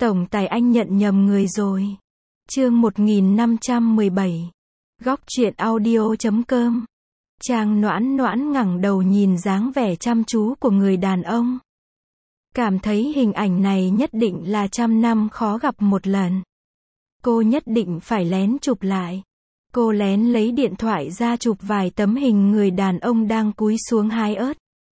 Tổng tài anh nhận nhầm người rồi. Chương 1517. Góc truyện audio.com. Trang Noãn Noãn ngẩng đầu nhìn dáng vẻ chăm chú của người đàn ông. Cảm thấy hình ảnh này nhất định là 100 năm khó gặp một lần. Cô nhất định phải lén chụp lại. Cô lén lấy điện thoại ra chụp vài tấm hình người đàn ông đang cúi xuống hái ớt.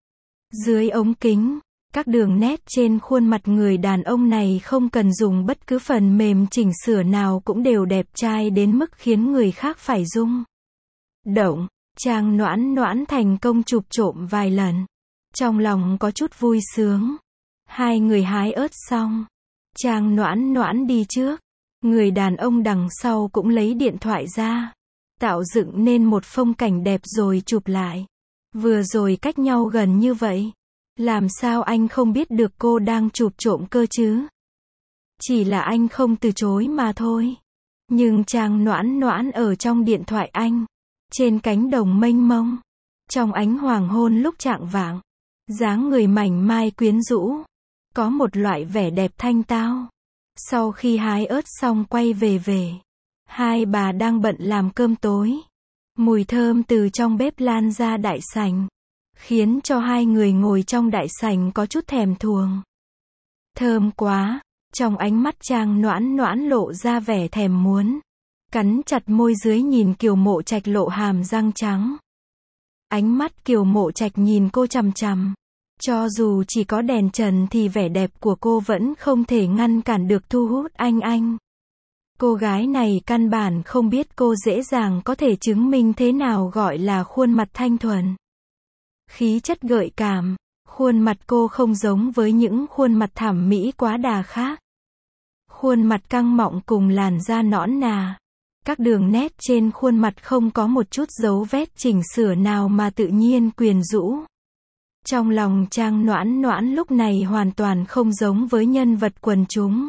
Dưới ống kính, các đường nét trên khuôn mặt người đàn ông này không cần dùng bất cứ phần mềm chỉnh sửa nào cũng đều đẹp trai đến mức khiến người khác phải rung động. Trang Noãn Noãn thành công chụp trộm vài lần. Trong lòng có chút vui sướng. Hai người hái ớt xong, Trang Noãn Noãn đi trước. Người đàn ông đằng sau cũng lấy điện thoại ra, tạo dựng nên một phong cảnh đẹp rồi chụp lại. Vừa rồi cách nhau gần như vậy, làm sao anh không biết được cô đang chụp trộm cơ chứ? Chỉ là anh không từ chối mà thôi. Nhưng Trang Noãn Noãn ở trong điện thoại anh, trên cánh đồng mênh mông, trong ánh hoàng hôn lúc chạng vạng, dáng người mảnh mai quyến rũ, có một loại vẻ đẹp thanh tao. Sau khi hái ớt xong quay về, hai bà đang bận làm cơm tối. Mùi thơm từ trong bếp lan ra đại sảnh, khiến cho hai người ngồi trong đại sảnh có chút thèm thuồng. Thơm quá, trong ánh mắt Trang Noãn Noãn lộ ra vẻ thèm muốn. Cắn chặt môi dưới nhìn Kiều Mộ Trạch lộ hàm răng trắng. Ánh mắt Kiều Mộ Trạch nhìn cô chằm chằm. Cho dù chỉ có đèn trần thì vẻ đẹp của cô vẫn không thể ngăn cản được thu hút anh. Cô gái này căn bản không biết cô dễ dàng có thể chứng minh thế nào gọi là khuôn mặt thanh thuần. Khí chất gợi cảm, khuôn mặt cô không giống với những khuôn mặt thẩm mỹ quá đà khác. Khuôn mặt căng mọng cùng làn da nõn nà. Các đường nét trên khuôn mặt không có một chút dấu vết chỉnh sửa nào mà tự nhiên quyến rũ. Trong lòng Trang Noãn Noãn lúc này hoàn toàn không giống với nhân vật quần chúng.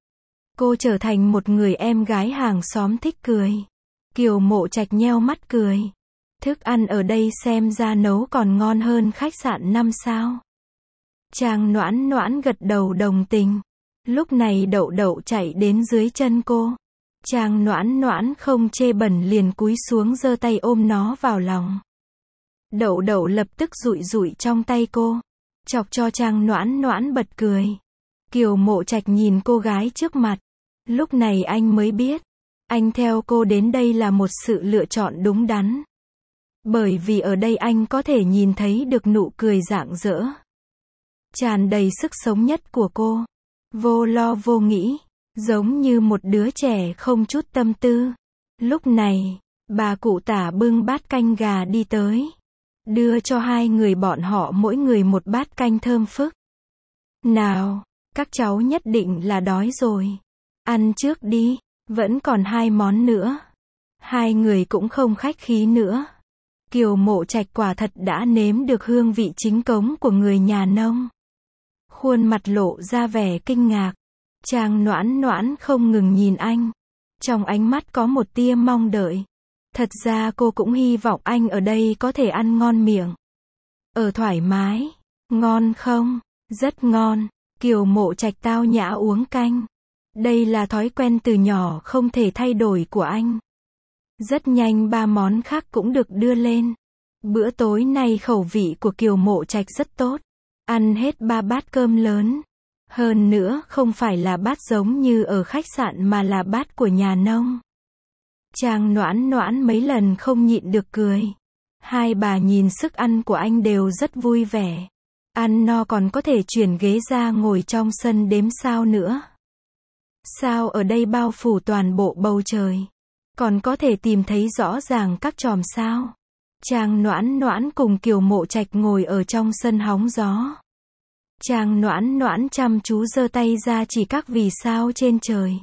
Cô trở thành một người em gái hàng xóm thích cười. Kiều Mộ Trạch nheo mắt cười. Thức ăn ở đây xem ra nấu còn ngon hơn khách sạn 5 sao. Trang Noãn Noãn gật đầu đồng tình. Lúc này Đậu Đậu chạy đến dưới chân cô. Trang Noãn Noãn không chê bẩn liền cúi xuống giơ tay ôm nó vào lòng. Đậu Đậu lập tức dụi dụi trong tay cô, chọc cho Trang Noãn Noãn bật cười. Kiều Mộ Trạch nhìn cô gái trước mặt. Lúc này anh mới biết, anh theo cô đến đây là một sự lựa chọn đúng đắn. Bởi vì ở đây anh có thể nhìn thấy được nụ cười rạng rỡ, tràn đầy sức sống nhất của cô. Vô lo vô nghĩ, giống như một đứa trẻ không chút tâm tư. Lúc này, bà cụ Tả bưng bát canh gà đi tới, đưa cho hai người bọn họ mỗi người một bát canh thơm phức. Nào, các cháu nhất định là đói rồi. Ăn trước đi, vẫn còn 2 món nữa. Hai người cũng không khách khí nữa. Kiều Mộ Trạch quả thật đã nếm được hương vị chính cống của người nhà nông. Khuôn mặt lộ ra vẻ kinh ngạc. Trang Noãn Noãn không ngừng nhìn anh. Trong ánh mắt có một tia mong đợi. Thật ra cô cũng hy vọng anh ở đây có thể ăn ngon miệng. Ở thoải mái. Ngon không? Rất ngon. Kiều Mộ Trạch tao nhã uống canh. Đây là thói quen từ nhỏ không thể thay đổi của anh. Rất nhanh 3 món khác cũng được đưa lên. Bữa tối nay khẩu vị của Kiều Mộ Trạch rất tốt. Ăn hết 3 bát cơm lớn. Hơn nữa không phải là bát giống như ở khách sạn mà là bát của nhà nông. Trang Noãn Noãn mấy lần không nhịn được cười. Hai bà nhìn sức ăn của anh đều rất vui vẻ. Ăn no còn có thể chuyển ghế ra ngồi trong sân đếm sao nữa. Sao ở đây bao phủ toàn bộ bầu trời. Còn có thể tìm thấy rõ ràng các chòm sao. Trang Noãn Noãn cùng Kiều Mộ Trạch ngồi ở trong sân hóng gió. Trang Noãn Noãn chăm chú giơ tay ra chỉ các vì sao trên trời.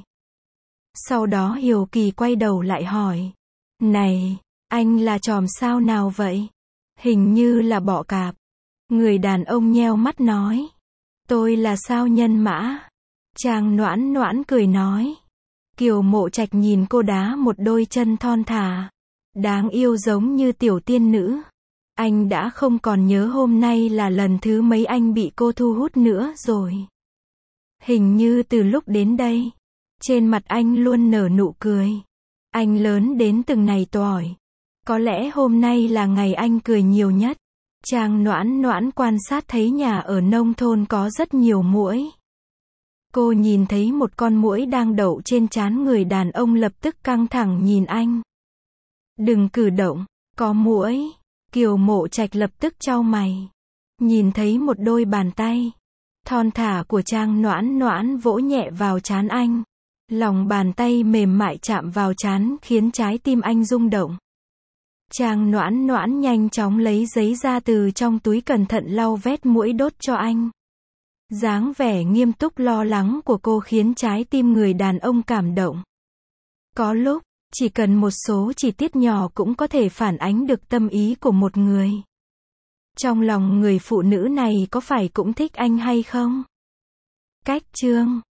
Sau đó hiếu kỳ quay đầu lại hỏi. Này, anh là chòm sao nào vậy? Hình như là bọ cạp. Người đàn ông nheo mắt nói. Tôi là sao Nhân Mã. Trang Noãn Noãn cười nói. Kiều Mộ Trạch nhìn cô đá một đôi chân thon thả, đáng yêu giống như tiểu tiên nữ. Anh đã không còn nhớ hôm nay là lần thứ mấy anh bị cô thu hút nữa rồi. Hình như từ lúc đến đây, trên mặt anh luôn nở nụ cười. Anh lớn đến từng này tuổi. Có lẽ hôm nay là ngày anh cười nhiều nhất. Trang Noãn Noãn quan sát thấy nhà ở nông thôn có rất nhiều muỗi. Cô nhìn thấy một con muỗi đang đậu trên trán người đàn ông, lập tức căng thẳng nhìn anh. Đừng cử động, có muỗi. Kiều Mộ Trạch lập tức chau mày. Nhìn thấy một đôi bàn tay thon thả của Trang Noãn Noãn vỗ nhẹ vào trán anh. Lòng bàn tay mềm mại chạm vào trán khiến trái tim anh rung động. Trang Noãn Noãn nhanh chóng lấy giấy ra từ trong túi, cẩn thận lau vết muỗi đốt cho anh. Dáng vẻ nghiêm túc lo lắng của cô khiến trái tim người đàn ông cảm động. Có lúc, chỉ cần một số chi tiết nhỏ cũng có thể phản ánh được tâm ý của một người. Trong lòng người phụ nữ này có phải cũng thích anh hay không? Cách chương